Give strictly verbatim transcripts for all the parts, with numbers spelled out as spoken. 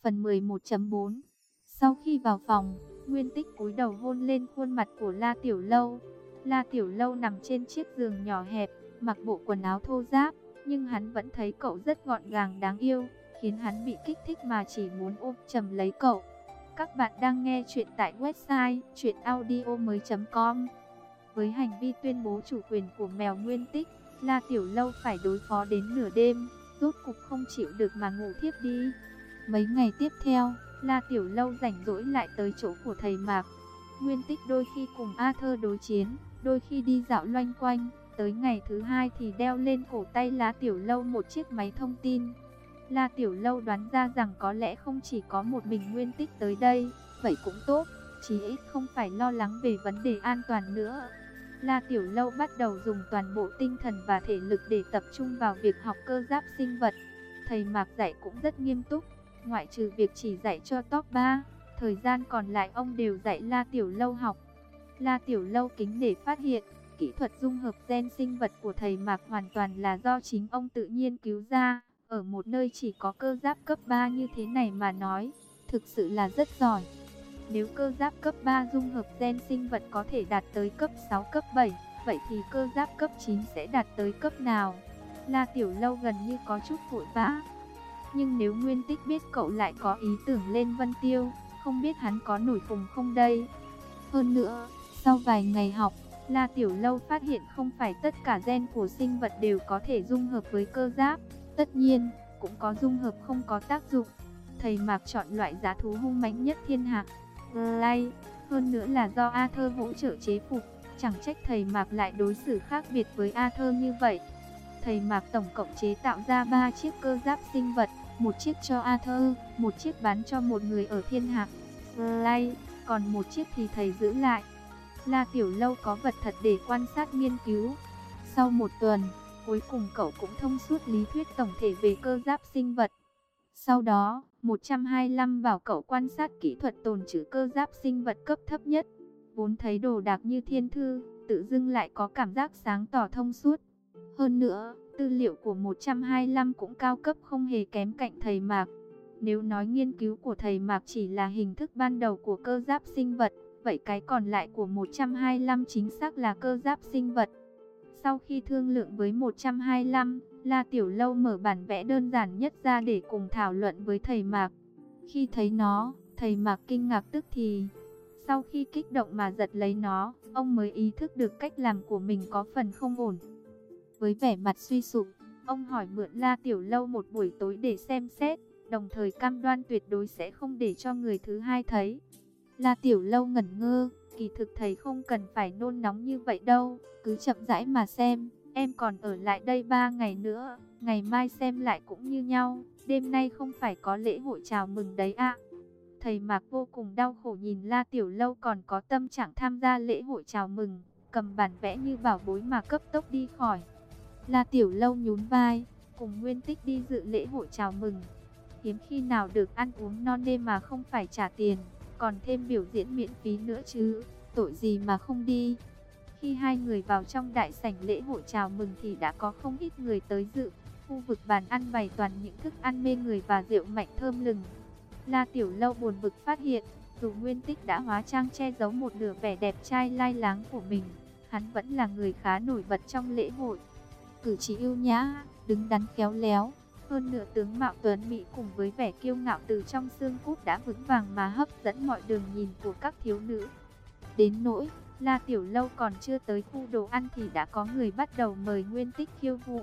Phần mười một chấm bốn. Sau khi vào phòng, Nguyên Tích cúi đầu hôn lên khuôn mặt của La Tiểu Lâu. La Tiểu Lâu nằm trên chiếc giường nhỏ hẹp, mặc bộ quần áo thô ráp, nhưng hắn vẫn thấy cậu rất gọn gàng đáng yêu, khiến hắn bị kích thích mà chỉ muốn ôm chầm lấy cậu. Các bạn đang nghe chuyện tại website truyện audio mới chấm com. Với hành vi tuyên bố chủ quyền của mèo Nguyên Tích, La Tiểu Lâu phải đối phó đến nửa đêm, rốt cục không chịu được mà ngủ thiếp đi. Mấy ngày tiếp theo, La Tiểu Lâu rảnh rỗi lại tới chỗ của thầy Mạc. Nguyên Tích đôi khi cùng Arthur đối chiến, đôi khi đi dạo loanh quanh. Tới ngày thứ hai thì đeo lên cổ tay La Tiểu Lâu một chiếc máy thông tin. La Tiểu Lâu đoán ra rằng có lẽ không chỉ có một mình Nguyên Tích tới đây, vậy cũng tốt, chí ít không phải lo lắng về vấn đề an toàn nữa. La Tiểu Lâu bắt đầu dùng toàn bộ tinh thần và thể lực để tập trung vào việc học cơ giáp sinh vật. Thầy Mạc dạy cũng rất nghiêm túc, ngoại trừ việc chỉ dạy cho top ba, thời gian còn lại ông đều dạy La Tiểu Lâu học. La Tiểu Lâu kính để phát hiện, kỹ thuật dung hợp gen sinh vật của thầy Mạc hoàn toàn là do chính ông tự nhiên cứu ra. Ở một nơi chỉ có cơ giáp cấp ba như thế này mà nói, thực sự là rất giỏi. Nếu cơ giáp cấp ba dung hợp gen sinh vật có thể đạt tới cấp sáu, cấp bảy, vậy thì cơ giáp cấp chín sẽ đạt tới cấp nào? La Tiểu Lâu gần như có chút vội vã. Nhưng nếu Nguyên Tích biết cậu lại có ý tưởng lên Vân Tiêu, không biết hắn có nổi khùng không đây? Hơn nữa, sau vài ngày học, La Tiểu Lâu phát hiện không phải tất cả gen của sinh vật đều có thể dung hợp với cơ giáp. Tất nhiên, cũng có dung hợp không có tác dụng. Thầy Mạc chọn loại giá thú hung mãnh nhất thiên hạ, Glay, hơn nữa là do Arthur hỗ trợ chế phục, chẳng trách thầy Mạc lại đối xử khác biệt với Arthur như vậy. Thầy Mạc tổng cộng chế tạo ra ba chiếc cơ giáp sinh vật, một chiếc cho Arthur, một chiếc bán cho một người ở thiên hạ, Glay, còn một chiếc thì thầy giữ lại. La Tiểu Lâu có vật thật để quan sát nghiên cứu. Sau một tuần, cuối cùng cậu cũng thông suốt lý thuyết tổng thể về cơ giáp sinh vật. Sau đó, một trăm hai mươi lăm bảo cậu quan sát kỹ thuật tồn trữ cơ giáp sinh vật cấp thấp nhất. Vốn thấy đồ đạc như thiên thư, tự dưng lại có cảm giác sáng tỏ thông suốt. Hơn nữa, tư liệu của một trăm hai mươi lăm cũng cao cấp không hề kém cạnh thầy Mạc. Nếu nói nghiên cứu của thầy Mạc chỉ là hình thức ban đầu của cơ giáp sinh vật, vậy cái còn lại của một trăm hai mươi lăm chính xác là cơ giáp sinh vật. Sau khi thương lượng với một trăm hai mươi lăm, La Tiểu Lâu mở bản vẽ đơn giản nhất ra để cùng thảo luận với thầy Mạc. Khi thấy nó, thầy Mạc kinh ngạc tức thì. Sau khi kích động mà giật lấy nó, ông mới ý thức được cách làm của mình có phần không ổn. Với vẻ mặt suy sụp, ông hỏi mượn La Tiểu Lâu một buổi tối để xem xét, đồng thời cam đoan tuyệt đối sẽ không để cho người thứ hai thấy. La Tiểu Lâu ngẩn ngơ, kỳ thực thầy không cần phải nôn nóng như vậy đâu, cứ chậm rãi mà xem, em còn ở lại đây ba ngày nữa, ngày mai xem lại cũng như nhau, đêm nay không phải có lễ hội chào mừng đấy ạ. Thầy Mạc vô cùng đau khổ nhìn La Tiểu Lâu còn có tâm trạng tham gia lễ hội chào mừng, cầm bản vẽ như bảo bối mà cấp tốc đi khỏi. La Tiểu Lâu nhún vai, cùng Nguyên Tích đi dự lễ hội chào mừng. Hiếm khi nào được ăn uống non đêm mà không phải trả tiền, còn thêm biểu diễn miễn phí nữa chứ, tội gì mà không đi. Khi hai người vào trong đại sảnh lễ hội chào mừng thì đã có không ít người tới dự. Khu vực bàn ăn bày toàn những thức ăn mê người và rượu mạnh thơm lừng. La Tiểu Lâu buồn bực phát hiện, dù Nguyên Tích đã hóa trang che giấu một nửa vẻ đẹp trai lai láng của mình, hắn vẫn là người khá nổi bật trong lễ hội. Cử chỉ ưu nhã, đứng đắn khéo léo, hơn nửa tướng mạo tuấn mỹ cùng với vẻ kiêu ngạo từ trong xương cốt đã vững vàng mà hấp dẫn mọi đường nhìn của các thiếu nữ. Đến nỗi, La Tiểu Lâu còn chưa tới khu đồ ăn thì đã có người bắt đầu mời Nguyên Tích khiêu vũ.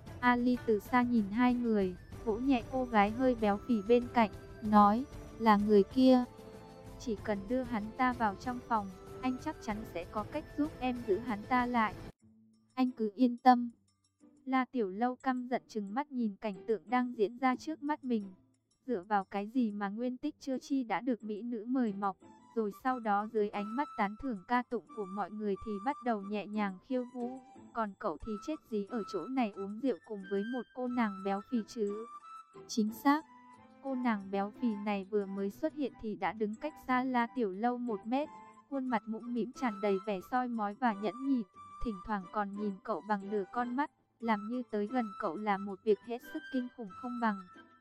Ali từ xa nhìn hai người, vỗ nhẹ cô gái hơi béo phì bên cạnh, nói, là người kia. Chỉ cần đưa hắn ta vào trong phòng, anh chắc chắn sẽ có cách giúp em giữ hắn ta lại. Anh cứ yên tâm. La Tiểu Lâu căm giận trừng mắt nhìn cảnh tượng đang diễn ra trước mắt mình. Dựa vào cái gì mà Nguyên Tích chưa chi đã được mỹ nữ mời mọc, rồi sau đó dưới ánh mắt tán thưởng ca tụng của mọi người thì bắt đầu nhẹ nhàng khiêu vũ. Còn cậu thì chết dí ở chỗ này uống rượu cùng với một cô nàng béo phì chứ. Chính xác, cô nàng béo phì này vừa mới xuất hiện thì đã đứng cách xa La Tiểu Lâu một mét. Khuôn mặt mũm mĩm tràn đầy vẻ soi mói và nhẫn nhịn, thỉnh thoảng còn nhìn cậu bằng nửa con mắt, làm như tới gần cậu là một việc hết sức kinh khủng không bằng.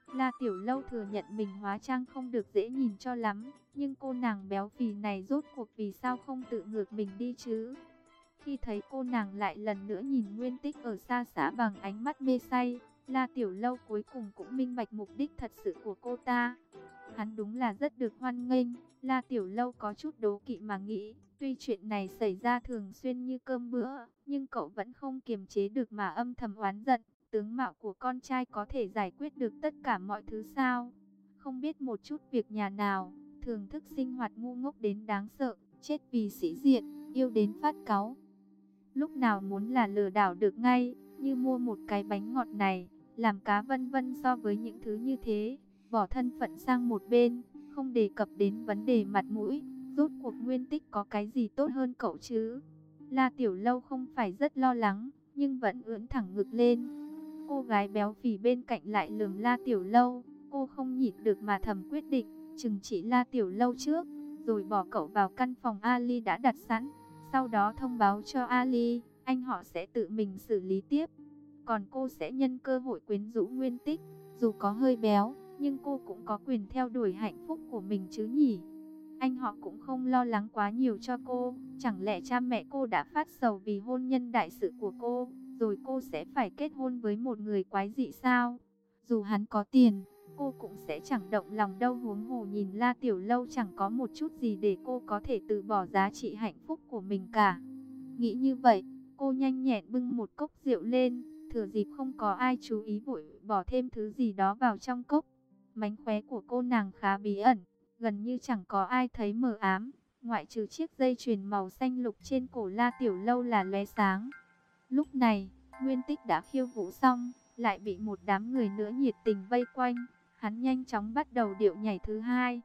La Tiểu Lâu thừa nhận mình hóa trang không được dễ nhìn cho lắm, nhưng cô nàng béo phì này rốt cuộc vì sao không tự ngược mình đi chứ? Khi thấy cô nàng lại lần nữa nhìn Nguyên Tích ở xa xa bằng ánh mắt mê say, La Tiểu Lâu cuối cùng cũng minh bạch mục đích thật sự của cô ta. Hắn đúng là rất được hoan nghênh. La Tiểu Lâu có chút đố kỵ mà nghĩ, tuy chuyện này xảy ra thường xuyên như cơm bữa, nhưng cậu vẫn không kiềm chế được mà âm thầm oán giận. Tướng mạo của con trai có thể giải quyết được tất cả mọi thứ sao? Không biết một chút việc nhà nào, thưởng thức sinh hoạt ngu ngốc đến đáng sợ, chết vì sĩ diện, yêu đến phát cáu. Lúc nào muốn là lừa đảo được ngay, như mua một cái bánh ngọt này, làm cá vân vân so với những thứ như thế, bỏ thân phận sang một bên, không đề cập đến vấn đề mặt mũi, rốt cuộc Nguyên Tích có cái gì tốt hơn cậu chứ? La Tiểu Lâu không phải rất lo lắng, nhưng vẫn ưỡn thẳng ngực lên. Cô gái béo phì bên cạnh lại lườm La Tiểu Lâu, cô không nhịn được mà thầm quyết định, chừng trị La Tiểu Lâu trước, rồi bỏ cậu vào căn phòng Ali đã đặt sẵn. Sau đó thông báo cho Ali, anh họ sẽ tự mình xử lý tiếp. Còn cô sẽ nhân cơ hội quyến rũ Nguyên Tích, dù có hơi béo, nhưng cô cũng có quyền theo đuổi hạnh phúc của mình chứ nhỉ? Anh họ cũng không lo lắng quá nhiều cho cô, chẳng lẽ cha mẹ cô đã phát sầu vì hôn nhân đại sự của cô, rồi cô sẽ phải kết hôn với một người quái dị sao? Dù hắn có tiền, cô cũng sẽ chẳng động lòng đâu, huống hồ nhìn La Tiểu Lâu chẳng có một chút gì để cô có thể từ bỏ giá trị hạnh phúc của mình cả. Nghĩ như vậy, cô nhanh nhẹn bưng một cốc rượu lên, thừa dịp không có ai chú ý vội bỏ thêm thứ gì đó vào trong cốc. Mánh khóe của cô nàng khá bí ẩn, gần như chẳng có ai thấy mờ ám, ngoại trừ chiếc dây chuyền màu xanh lục trên cổ La Tiểu Lâu là lóe sáng. Lúc này, Nguyên Tích đã khiêu vũ xong, lại bị một đám người nữa nhiệt tình vây quanh. Hắn nhanh chóng bắt đầu điệu nhảy thứ hai.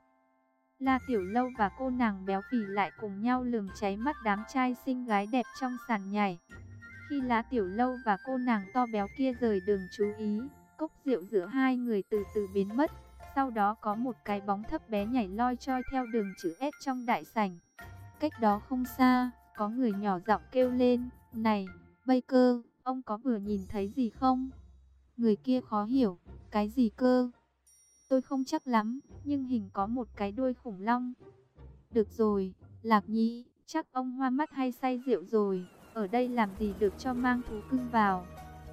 La Tiểu Lâu và cô nàng béo phì lại cùng nhau lườm cháy mắt đám trai xinh gái đẹp trong sàn nhảy. Khi La Tiểu Lâu và cô nàng to béo kia rời đường chú ý, cốc rượu giữa hai người từ từ biến mất. Sau đó có một cái bóng thấp bé nhảy loi choi theo đường chữ S trong đại sảnh. Cách đó không xa, có người nhỏ giọng kêu lên, "Này, Baker, ông có vừa nhìn thấy gì không?" Người kia khó hiểu, "Cái gì cơ?" "Tôi không chắc lắm, nhưng hình có một cái đuôi khủng long." "Được rồi, Lạc Nhĩ, chắc ông hoa mắt hay say rượu rồi, ở đây làm gì được cho mang thú cưng vào."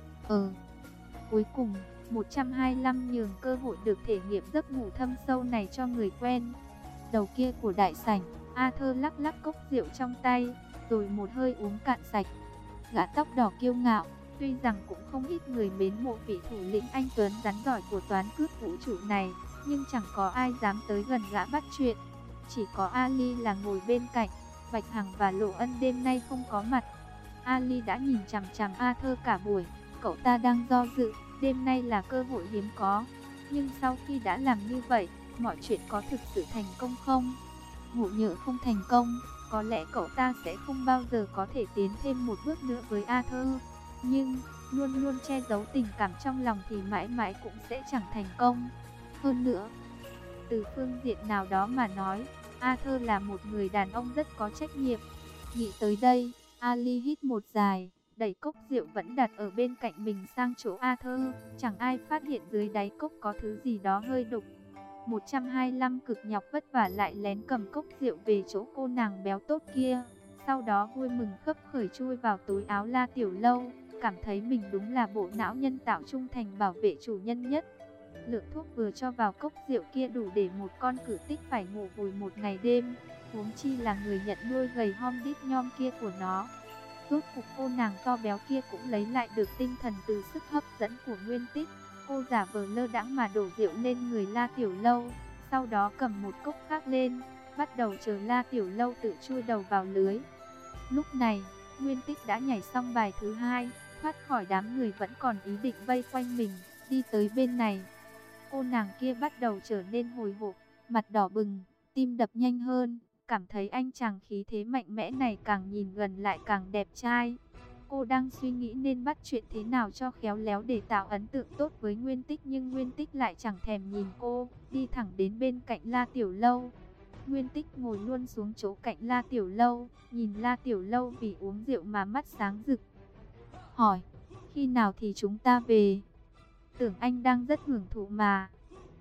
Ờ, cuối cùng, một trăm hai mươi lăm nhường cơ hội được thể nghiệm giấc ngủ thâm sâu này cho người quen. Đầu kia của đại sảnh, Arthur lắc lắc cốc rượu trong tay, rồi một hơi uống cạn sạch. Gã tóc đỏ kiêu ngạo, tuy rằng cũng không ít người mến mộ vị thủ lĩnh anh tuấn rắn giỏi của toán cướp vũ trụ này, nhưng chẳng có ai dám tới gần gã bắt chuyện. Chỉ có Ali là ngồi bên cạnh. Bạch Hằng và Lộ Ân đêm nay không có mặt. Ali đã nhìn chằm chằm Arthur cả buổi, cậu ta đang do dự, đêm nay là cơ hội hiếm có. Nhưng sau khi đã làm như vậy, mọi chuyện có thực sự thành công không? Ngộ nhỡ không thành công, có lẽ cậu ta sẽ không bao giờ có thể tiến thêm một bước nữa với Arthur. Nhưng, luôn luôn che giấu tình cảm trong lòng thì mãi mãi cũng sẽ chẳng thành công. Hơn nữa, từ phương diện nào đó mà nói, Arthur là một người đàn ông rất có trách nhiệm. Nghĩ tới đây, Ali hít một dài, đẩy cốc rượu vẫn đặt ở bên cạnh mình sang chỗ Arthur. Chẳng ai phát hiện dưới đáy cốc có thứ gì đó hơi đục. một trăm hai mươi lăm cực nhọc vất vả lại lén cầm cốc rượu về chỗ cô nàng béo tốt kia. Sau đó vui mừng khấp khởi chui vào túi áo La Tiểu Lâu, cảm thấy mình đúng là bộ não nhân tạo trung thành bảo vệ chủ nhân nhất. Lượng thuốc vừa cho vào cốc rượu kia đủ để một con cử tích phải ngủ vùi một ngày đêm, huống chi là người nhận nuôi gầy hom đít nhom kia của nó. Rốt cuộc cô nàng to béo kia cũng lấy lại được tinh thần từ sức hấp dẫn của Nguyên Tích. Cô giả vờ lơ đãng mà đổ rượu lên người La Tiểu Lâu, sau đó cầm một cốc khác lên, bắt đầu chờ La Tiểu Lâu tự chui đầu vào lưới. Lúc này, Nguyên Tích đã nhảy xong bài thứ hai, thoát khỏi đám người vẫn còn ý định vây quanh mình, đi tới bên này. Cô nàng kia bắt đầu trở nên hồi hộp, mặt đỏ bừng, tim đập nhanh hơn, cảm thấy anh chàng khí thế mạnh mẽ này càng nhìn gần lại càng đẹp trai. Cô đang suy nghĩ nên bắt chuyện thế nào cho khéo léo để tạo ấn tượng tốt với Nguyên Tích, nhưng Nguyên Tích lại chẳng thèm nhìn cô, đi thẳng đến bên cạnh La Tiểu Lâu. Nguyên Tích ngồi luôn xuống chỗ cạnh La Tiểu Lâu, nhìn La Tiểu Lâu vì uống rượu mà mắt sáng rực. Hỏi, khi nào thì chúng ta về? Tưởng anh đang rất hưởng thụ mà.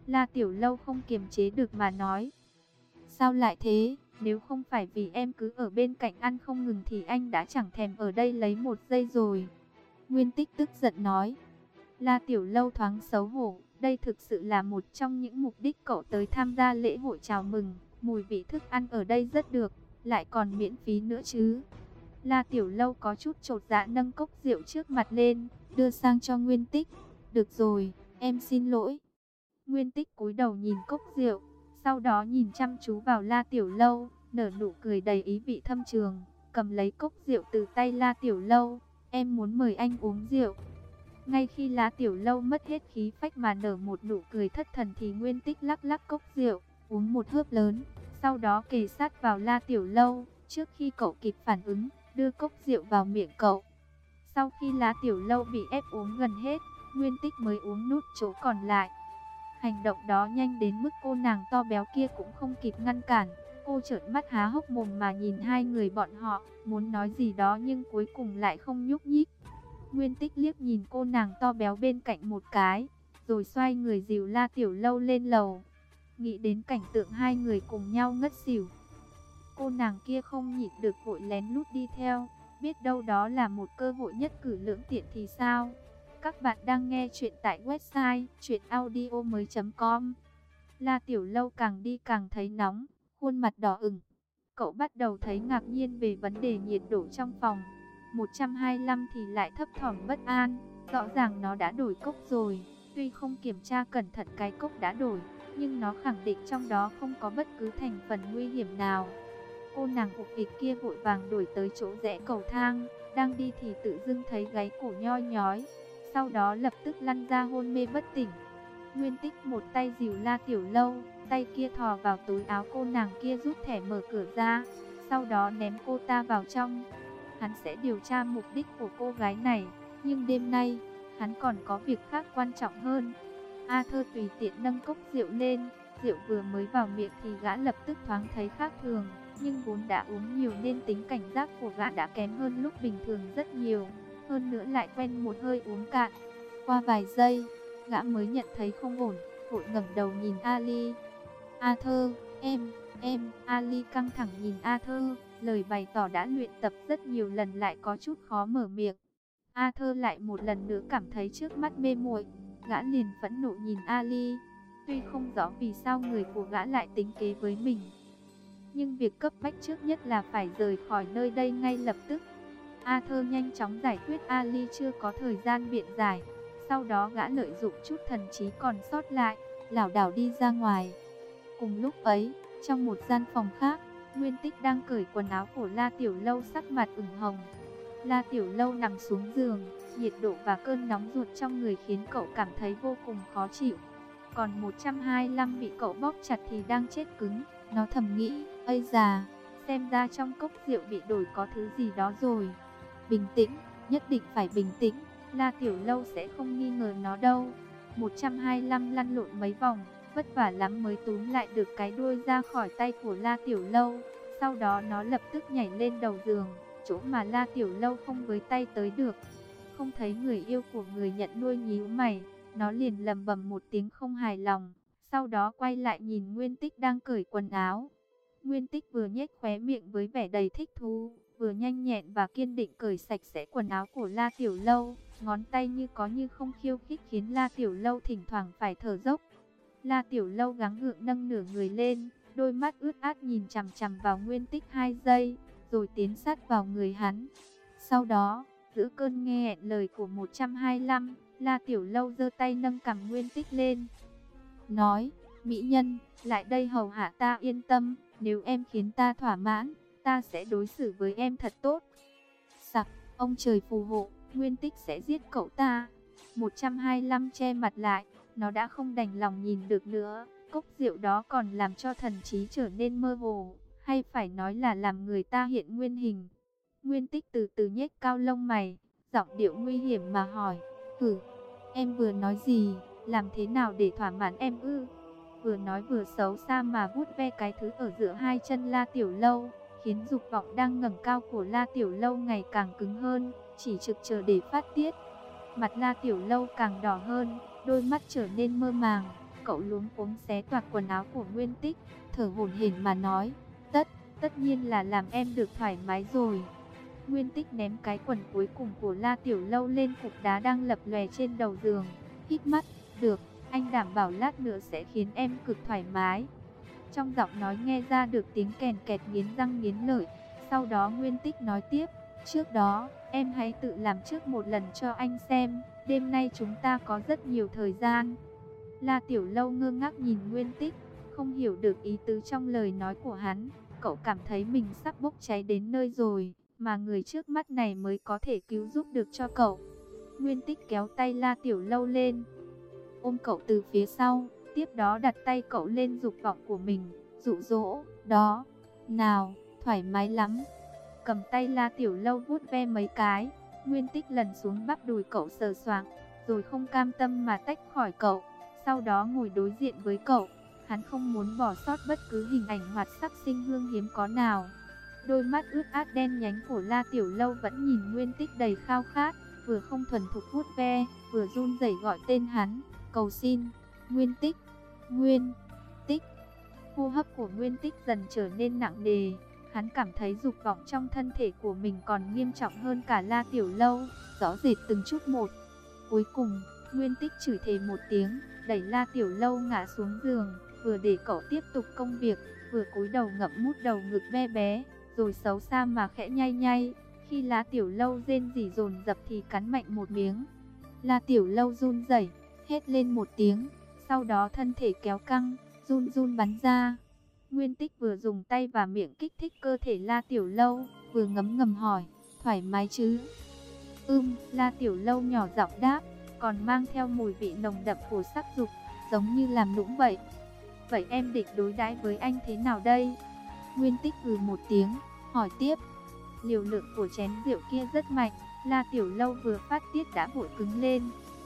La Tiểu Lâu không kiềm chế được mà nói. Sao lại thế? Nếu không phải vì em cứ ở bên cạnh ăn không ngừng thì anh đã chẳng thèm ở đây lấy một giây rồi. Nguyên Tích tức giận nói. La Tiểu Lâu thoáng xấu hổ. Đây thực sự là một trong những mục đích cậu tới tham gia lễ hội chào mừng. Mùi vị thức ăn ở đây rất được, lại còn miễn phí nữa chứ. La Tiểu Lâu có chút chột dạ nâng cốc rượu trước mặt lên, đưa sang cho Nguyên Tích. Được rồi, em xin lỗi. Nguyên Tích cúi đầu nhìn cốc rượu, sau đó nhìn chăm chú vào La Tiểu Lâu, nở nụ cười đầy ý vị thâm trường, cầm lấy cốc rượu từ tay La Tiểu Lâu. Em muốn mời anh uống rượu. Ngay khi La Tiểu Lâu mất hết khí phách mà nở một nụ cười thất thần thì Nguyên Tích lắc lắc cốc rượu, uống một hớp lớn, sau đó kề sát vào La Tiểu Lâu, trước khi cậu kịp phản ứng, đưa cốc rượu vào miệng cậu. Sau khi La Tiểu Lâu bị ép uống gần hết, Nguyên Tích mới uống nút chỗ còn lại. Hành động đó nhanh đến mức cô nàng to béo kia cũng không kịp ngăn cản. Cô trợn mắt há hốc mồm mà nhìn hai người bọn họ, muốn nói gì đó nhưng cuối cùng lại không nhúc nhích. Nguyên Tích liếc nhìn cô nàng to béo bên cạnh một cái, rồi xoay người dìu La Tiểu Lâu lên lầu. Nghĩ đến cảnh tượng hai người cùng nhau ngất xỉu, cô nàng kia không nhịn được vội lén lút đi theo, biết đâu đó là một cơ hội nhất cử lưỡng tiện thì sao. Các bạn đang nghe chuyện tại website truyện audio mới chấm com. La Tiểu Lâu càng đi càng thấy nóng, khuôn mặt đỏ ửng. Cậu bắt đầu thấy ngạc nhiên về vấn đề nhiệt độ trong phòng. một trăm hai mươi lăm thì lại thấp thỏm bất an, rõ ràng nó đã đổi cốc rồi. Tuy không kiểm tra cẩn thận cái cốc đã đổi, nhưng nó khẳng định trong đó không có bất cứ thành phần nguy hiểm nào. Cô nàng ục ịch kia vội vàng đuổi tới chỗ rẽ cầu thang, đang đi thì tự dưng thấy gáy cổ nhoi nhói, sau đó lập tức lăn ra hôn mê bất tỉnh. Nguyên Tích một tay dìu La Tiểu Lâu, tay kia thò vào túi áo cô nàng kia rút thẻ mở cửa ra, sau đó ném cô ta vào trong. Hắn sẽ điều tra mục đích của cô gái này, nhưng đêm nay, hắn còn có việc khác quan trọng hơn. A Thơ tùy tiện nâng cốc rượu lên, rượu vừa mới vào miệng thì gã lập tức thoáng thấy khác thường, nhưng vốn đã uống nhiều nên tính cảnh giác của gã đã kém hơn lúc bình thường rất nhiều, hơn nữa lại quen một hơi uống cạn. Qua vài giây, gã mới nhận thấy không ổn, vội ngẩng đầu nhìn Ali. A Thơ, em, em, Ali căng thẳng nhìn A Thơ, lời bày tỏ đã luyện tập rất nhiều lần lại có chút khó mở miệng. A Thơ lại một lần nữa cảm thấy trước mắt mê muội, gã liền phẫn nộ nhìn Ali. Tuy không rõ vì sao người của gã lại tính kế với mình, nhưng việc cấp bách trước nhất là phải rời khỏi nơi đây ngay lập tức. A Thơ nhanh chóng giải quyết Ali chưa có thời gian biện giải. Sau đó gã lợi dụng chút thần trí còn sót lại, lảo đảo đi ra ngoài. Cùng lúc ấy, trong một gian phòng khác, Nguyên Tích đang cởi quần áo của La Tiểu Lâu, sắc mặt ửng hồng. La Tiểu Lâu nằm xuống giường, nhiệt độ và cơn nóng ruột trong người khiến cậu cảm thấy vô cùng khó chịu. Còn một trăm hai mươi lăm bị cậu bóp chặt thì đang chết cứng. Nó thầm nghĩ, ây già, xem ra trong cốc rượu bị đổi có thứ gì đó rồi. Bình tĩnh, nhất định phải bình tĩnh, La Tiểu Lâu sẽ không nghi ngờ nó đâu. một trăm hai mươi lăm lăn lộn mấy vòng, vất vả lắm mới túm lại được cái đuôi ra khỏi tay của La Tiểu Lâu. Sau đó nó lập tức nhảy lên đầu giường, chỗ mà La Tiểu Lâu không với tay tới được. Không thấy người yêu của người nhận nuôi nhíu mày, nó liền lầm bầm một tiếng không hài lòng. Sau đó quay lại nhìn Nguyên Tích đang cởi quần áo. Nguyên Tích vừa nhếch khóe miệng với vẻ đầy thích thú, vừa nhanh nhẹn và kiên định cởi sạch sẽ quần áo của La Tiểu Lâu. Ngón tay như có như không khiêu khích khiến La Tiểu Lâu thỉnh thoảng phải thở dốc. La Tiểu Lâu gắng gượng nâng nửa người lên, đôi mắt ướt át nhìn chằm chằm vào Nguyên Tích hai giây, rồi tiến sát vào người hắn. Sau đó, giữa cơn nghe hẹn lời của một trăm hai mươi lăm, La Tiểu Lâu giơ tay nâng cằm Nguyên Tích lên, nói, mỹ nhân, lại đây hầu hạ ta. Yên tâm, nếu em khiến ta thỏa mãn, ta sẽ đối xử với em thật tốt. Sặc, ông trời phù hộ, Nguyên Tích sẽ giết cậu ta. một trăm hai mươi lăm che mặt lại, nó đã không đành lòng nhìn được nữa. Cốc rượu đó còn làm cho thần trí trở nên mơ hồ, hay phải nói là làm người ta hiện nguyên hình. Nguyên Tích từ từ nhếch cao lông mày, giọng điệu nguy hiểm mà hỏi, hử, em vừa nói gì, làm thế nào để thỏa mãn em ư? Vừa nói vừa xấu xa mà vuốt ve cái thứ ở giữa hai chân La Tiểu Lâu, khiến dục vọng đang ngẩng cao của La Tiểu Lâu ngày càng cứng hơn, chỉ trực chờ để phát tiết. Mặt La Tiểu Lâu càng đỏ hơn, đôi mắt trở nên mơ màng, Cậu luống cuống xé toạc quần áo của Nguyên Tích, thở hổn hển mà nói, tất, tất nhiên là làm em được thoải mái rồi. Nguyên Tích ném cái quần cuối cùng của La Tiểu Lâu lên cục đá đang lập lòe trên đầu giường, hít mắt, được, anh đảm bảo lát nữa sẽ khiến em cực thoải mái. Trong giọng nói nghe ra được tiếng kèn kẹt nghiến răng nghiến lợi. Sau đó Nguyên Tích nói tiếp, trước đó, em hãy tự làm trước một lần cho anh xem, đêm nay chúng ta có rất nhiều thời gian. La Tiểu Lâu ngơ ngác nhìn Nguyên Tích, không hiểu được ý tứ trong lời nói của hắn. Cậu cảm thấy mình sắp bốc cháy đến nơi rồi, mà người trước mắt này mới có thể cứu giúp được cho cậu. Nguyên Tích kéo tay La Tiểu Lâu lên, ôm cậu từ phía sau, tiếp đó đặt tay cậu lên dục vọng của mình, dụ dỗ, đó, nào, thoải mái lắm. Cầm tay La Tiểu Lâu vuốt ve mấy cái, Nguyên Tích lần xuống bắp đùi cậu sờ soạng, rồi không cam tâm mà tách khỏi cậu, sau đó ngồi đối diện với cậu. Hắn không muốn bỏ sót bất cứ hình ảnh hoạt sắc sinh hương hiếm có nào. Đôi mắt ướt át đen nhánh của La Tiểu Lâu vẫn nhìn Nguyên Tích đầy khao khát, vừa không thuần thục vuốt ve, vừa run rẩy gọi tên hắn, cầu xin, Nguyên Tích, Nguyên Tích. Hô hấp của Nguyên Tích dần trở nên nặng nề, hắn cảm thấy dục vọng trong thân thể của mình còn nghiêm trọng hơn cả La Tiểu Lâu, rõ rệt từng chút một. Cuối cùng, Nguyên Tích chửi thề một tiếng, đẩy La Tiểu Lâu ngã xuống giường, vừa để cậu tiếp tục công việc, vừa cúi đầu ngậm mút đầu ngực ve bé, rồi xấu xa mà khẽ nhai nhai. Khi La Tiểu Lâu rên rỉ dồn dập thì cắn mạnh một miếng. La Tiểu Lâu run rẩy, hét lên một tiếng, sau đó thân thể kéo căng, run run bắn ra. Nguyên Tích vừa dùng tay và miệng kích thích cơ thể La Tiểu Lâu, vừa ngấm ngầm hỏi, thoải mái chứ? Ưm, La Tiểu Lâu nhỏ giọng đáp, còn mang theo mùi vị nồng đậm của sắc dục, giống như làm nũng vậy. Vậy em định đối đãi với anh thế nào đây? Nguyên Tích hừ một tiếng, hỏi tiếp. Liều lượng của chén rượu kia rất mạnh, La Tiểu Lâu vừa phát tiết đã vội cứng lên.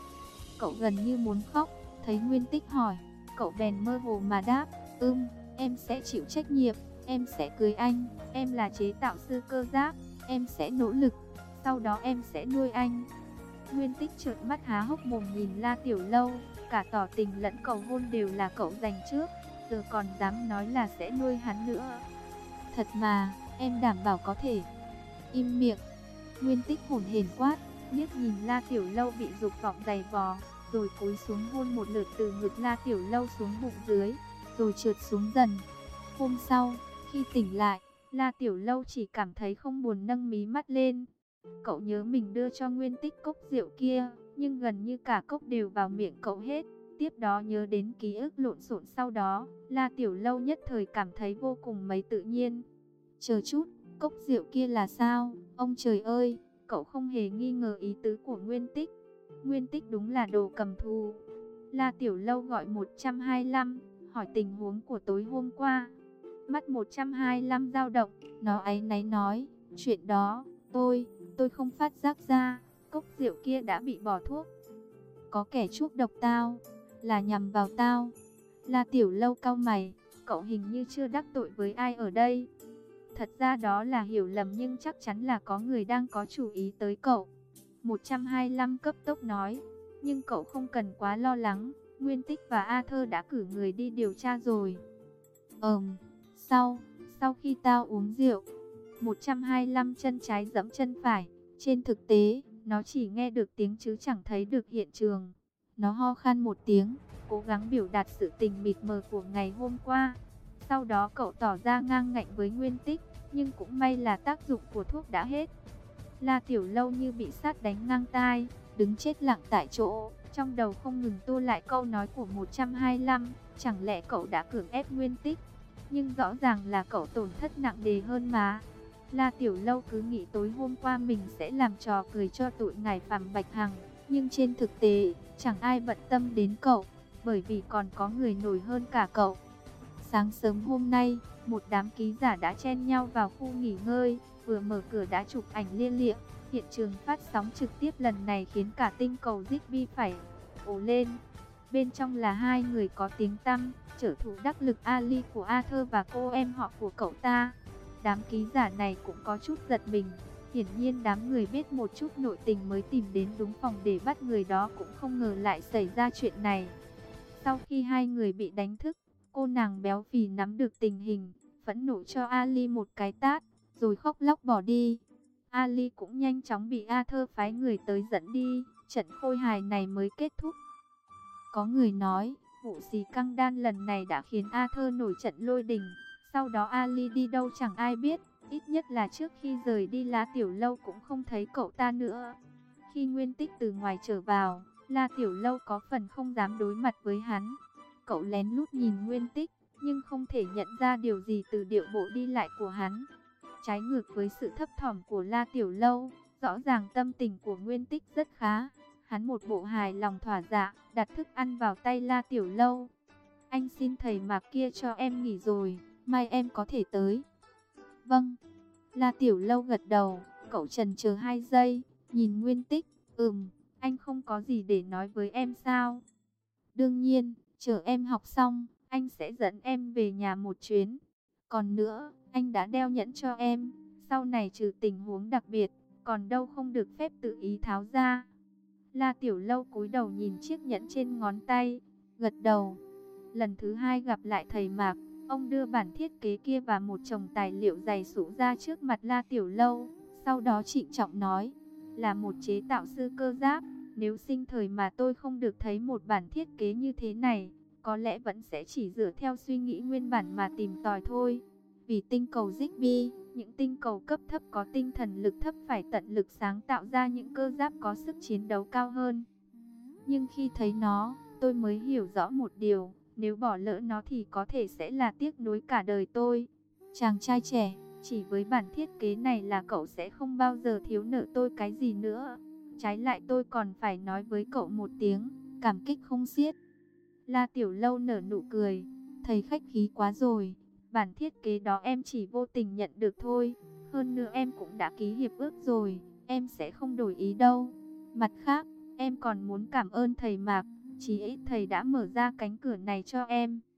Cậu gần như muốn khóc, thấy Nguyên Tích hỏi, cậu bèn mơ hồ mà đáp, ưm, em sẽ chịu trách nhiệm, em sẽ cưới anh, em là chế tạo sư cơ giáp, em sẽ nỗ lực, sau đó em sẽ nuôi anh. Nguyên Tích trợn mắt há hốc mồm nhìn La Tiểu Lâu, cả tỏ tình lẫn cầu hôn đều là cậu giành trước, giờ còn dám nói là sẽ nuôi hắn nữa. Thật mà, em đảm bảo có thể. Im miệng. Nguyên Tích hổn hển quát, liếc nhìn La Tiểu Lâu bị dục vọng giày vò, rồi cúi xuống hôn một lượt từ ngực La Tiểu Lâu xuống bụng dưới, rồi trượt xuống dần. Hôm sau, khi tỉnh lại, La Tiểu Lâu chỉ cảm thấy không buồn nâng mí mắt lên. Cậu nhớ mình đưa cho Nguyên Tích cốc rượu kia, nhưng gần như cả cốc đều vào miệng cậu hết. Tiếp đó nhớ đến ký ức lộn xộn sau đó, La Tiểu Lâu nhất thời cảm thấy vô cùng mấy tự nhiên. Chờ chút, cốc rượu kia là sao? Ông trời ơi, cậu không hề nghi ngờ ý tứ của Nguyên Tích. Nguyên Tích đúng là đồ cầm thù. La Tiểu Lâu gọi một trăm hai mươi lăm, hỏi tình huống của tối hôm qua. Mắt một trăm hai mươi lăm dao động, nó áy náy nói, chuyện đó, tôi, tôi không phát giác ra, cốc rượu kia đã bị bỏ thuốc. Có kẻ chuốc độc tao, là nhằm vào tao. La Tiểu Lâu cau mày, cậu hình như chưa đắc tội với ai ở đây. Thật ra đó là hiểu lầm nhưng chắc chắn là có người đang có chủ ý tới cậu. một trăm hai mươi lăm cấp tốc nói, nhưng cậu không cần quá lo lắng, Nguyên Tích và A Thơ đã cử người đi điều tra rồi. Ừm, sau, sau khi tao uống rượu. một trăm hai mươi lăm chân trái giẫm chân phải, trên thực tế, nó chỉ nghe được tiếng chứ chẳng thấy được hiện trường. Nó ho khan một tiếng, cố gắng biểu đạt sự tình mịt mờ của ngày hôm qua. Sau đó cậu tỏ ra ngang ngạnh với Nguyên Tích, nhưng cũng may là tác dụng của thuốc đã hết. La Tiểu Lâu như bị sát đánh ngang tai, đứng chết lặng tại chỗ, trong đầu không ngừng tô lại câu nói của một trăm hai mươi lăm, chẳng lẽ cậu đã cưỡng ép Nguyên Tích? Nhưng rõ ràng là cậu tổn thất nặng nề hơn mà. La Tiểu Lâu cứ nghĩ tối hôm qua mình sẽ làm trò cười cho tụi ngài Phạm Bạch Hằng, nhưng trên thực tế, chẳng ai bận tâm đến cậu, bởi vì còn có người nổi hơn cả cậu. Sáng sớm hôm nay, một đám ký giả đã chen nhau vào khu nghỉ ngơi, vừa mở cửa đã chụp ảnh lia lịa. Hiện trường phát sóng trực tiếp lần này khiến cả tinh cầu Zigbee phải ồ lên. Bên trong là hai người có tiếng tăm, trở thủ đắc lực Ali của Arthur và cô em họ của cậu ta. Đám ký giả này cũng có chút giật mình. Hiển nhiên đám người biết một chút nội tình mới tìm đến đúng phòng để bắt người đó cũng không ngờ lại xảy ra chuyện này. Sau khi hai người bị đánh thức, cô nàng béo phì nắm được tình hình, phẫn nộ cho Ali một cái tát, rồi khóc lóc bỏ đi. Ali cũng nhanh chóng bị Arthur phái người tới dẫn đi, trận khôi hài này mới kết thúc. Có người nói, vụ xì căng đan lần này đã khiến Arthur nổi trận lôi đình. Sau đó Ali đi đâu chẳng ai biết, ít nhất là trước khi rời đi La Tiểu Lâu cũng không thấy cậu ta nữa. Khi Nguyên Tích từ ngoài trở vào, La Tiểu Lâu có phần không dám đối mặt với hắn. Cậu lén lút nhìn Nguyên Tích, nhưng không thể nhận ra điều gì từ điệu bộ đi lại của hắn. Trái ngược với sự thấp thỏm của La Tiểu Lâu, rõ ràng tâm tình của Nguyên Tích rất khá. Hắn một bộ hài lòng thỏa dạ, đặt thức ăn vào tay La Tiểu Lâu. Anh xin thầy Mạc kia cho em nghỉ rồi, mai em có thể tới. Vâng. La Tiểu Lâu gật đầu, cậu chần chờ hai giây, nhìn Nguyên Tích, ừm, anh không có gì để nói với em sao? Đương nhiên, chờ em học xong, anh sẽ dẫn em về nhà một chuyến. Còn nữa, anh đã đeo nhẫn cho em, sau này trừ tình huống đặc biệt, còn đâu không được phép tự ý tháo ra. La Tiểu Lâu cúi đầu nhìn chiếc nhẫn trên ngón tay, gật đầu. Lần thứ hai gặp lại thầy Mạc, ông đưa bản thiết kế kia và một chồng tài liệu dày sụ ra trước mặt La Tiểu Lâu. Sau đó trịnh trọng nói, là một chế tạo sư cơ giáp, nếu sinh thời mà tôi không được thấy một bản thiết kế như thế này, có lẽ vẫn sẽ chỉ dựa theo suy nghĩ nguyên bản mà tìm tòi thôi. Vì tinh cầu Zigby, những tinh cầu cấp thấp có tinh thần lực thấp phải tận lực sáng tạo ra những cơ giáp có sức chiến đấu cao hơn. Nhưng khi thấy nó, tôi mới hiểu rõ một điều, nếu bỏ lỡ nó thì có thể sẽ là tiếc nuối cả đời tôi. Chàng trai trẻ, chỉ với bản thiết kế này là cậu sẽ không bao giờ thiếu nợ tôi cái gì nữa. Trái lại tôi còn phải nói với cậu một tiếng, cảm kích không xiết. La Tiểu Lâu nở nụ cười, thầy khách khí quá rồi. Bản thiết kế đó em chỉ vô tình nhận được thôi. Hơn nữa em cũng đã ký hiệp ước rồi, em sẽ không đổi ý đâu. Mặt khác, em còn muốn cảm ơn thầy Mạc, chí ít thầy đã mở ra cánh cửa này cho em.